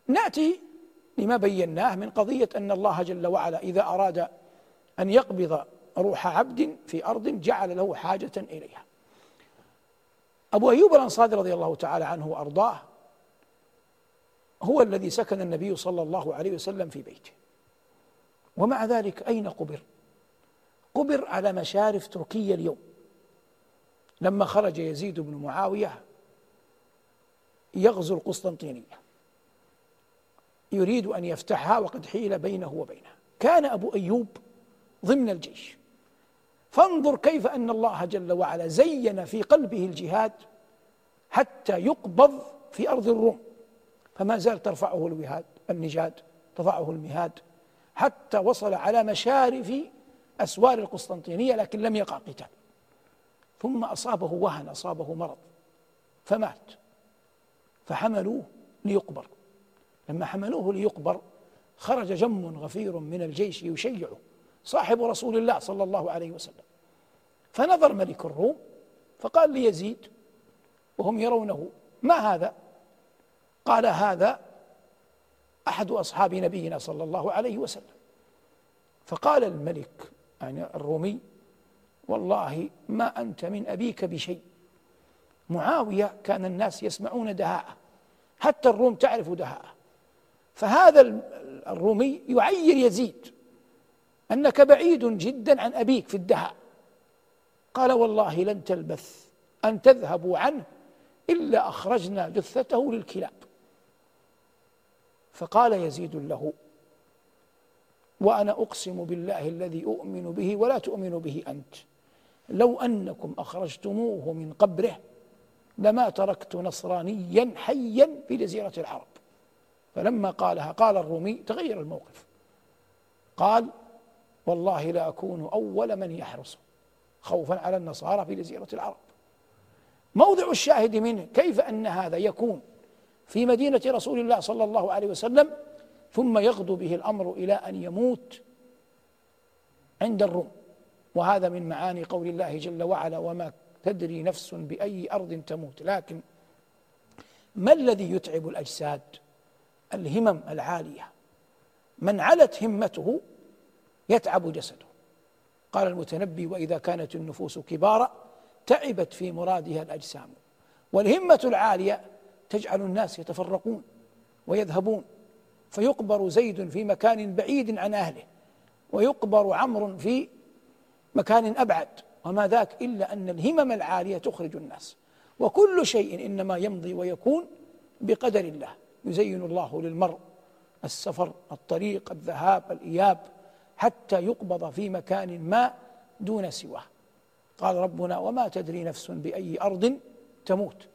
نأتي لما بيناه من قضية أن الله جل وعلا إذا أراد أن يقبض روح عبد في أرض جعل له حاجة إليها. أبو أيوب الأنصاري رضي الله تعالى عنه وأرضاه هو الذي سكن النبي صلى الله عليه وسلم في بيته، ومع ذلك أين قبر؟ قبر على مشارف تركيا اليوم، لما خرج يزيد بن معاوية يغزو القسطنطينية يريد أن يفتحها وقد حيل بينه وبينها، كان أبو أيوب ضمن الجيش. فانظر كيف أن الله جل وعلا زين في قلبه الجهاد حتى يقبض في أرض الروم، فما زال ترفعه النجاد تضعه المهاد حتى وصل على مشارف أسوار القسطنطينية، لكن لم يقع قتال. ثم أصابه وهن، أصابه مرض فمات، فحملوه ليقبر. لما حملوه ليقبر خرج جم غفير من الجيش يشيعه صاحب رسول الله صلى الله عليه وسلم، فنظر ملك الروم فقال ليزيد وهم يرونه: ما هذا؟ قال: هذا أحد أصحاب نبينا صلى الله عليه وسلم. فقال الملك يعني الرومي: والله ما أنت من أبيك بشيء. معاوية كان الناس يسمعون دهاءه، حتى الروم تعرف دهاءه، فهذا الرومي يعير يزيد أنك بعيد جدا عن أبيك في الدهاء. قال: والله لن تلبث أن تذهبوا عنه إلا أخرجنا جثته للكلاب. فقال يزيد له: وأنا أقسم بالله الذي أؤمن به ولا تؤمن به أنت، لو أنكم أخرجتموه من قبره لما تركت نصرانيا حيا في جزيرة العرب. فلما قالها قال الرومي تغير الموقف، قال: والله لا أكون أول من يحرص خوفا على النصارى في جزيرة العرب. موضع الشاهد منه كيف أن هذا يكون في مدينة رسول الله صلى الله عليه وسلم ثم يغدو به الأمر إلى أن يموت عند الروم. وهذا من معاني قول الله جل وعلا: وما تدري نفس بأي أرض تموت. لكن ما الذي يتعب الأجساد؟ الهمم العالية. من علت همته يتعب جسده. قال المتنبي: وإذا كانت النفوس كبارا تعبت في مرادها الأجسام. والهمة العالية تجعل الناس يتفرقون ويذهبون، فيقبر زيد في مكان بعيد عن أهله، ويقبر عمرو في مكان أبعد، وما ذاك إلا أن الهمم العالية تخرج الناس. وكل شيء إنما يمضي ويكون بقدر الله. يزين الله للمرء السفر، الطريق، الذهاب، الإياب، حتى يقبض في مكان ما دون سواه. قال ربنا: وما تدري نفس بأي أرض تموت.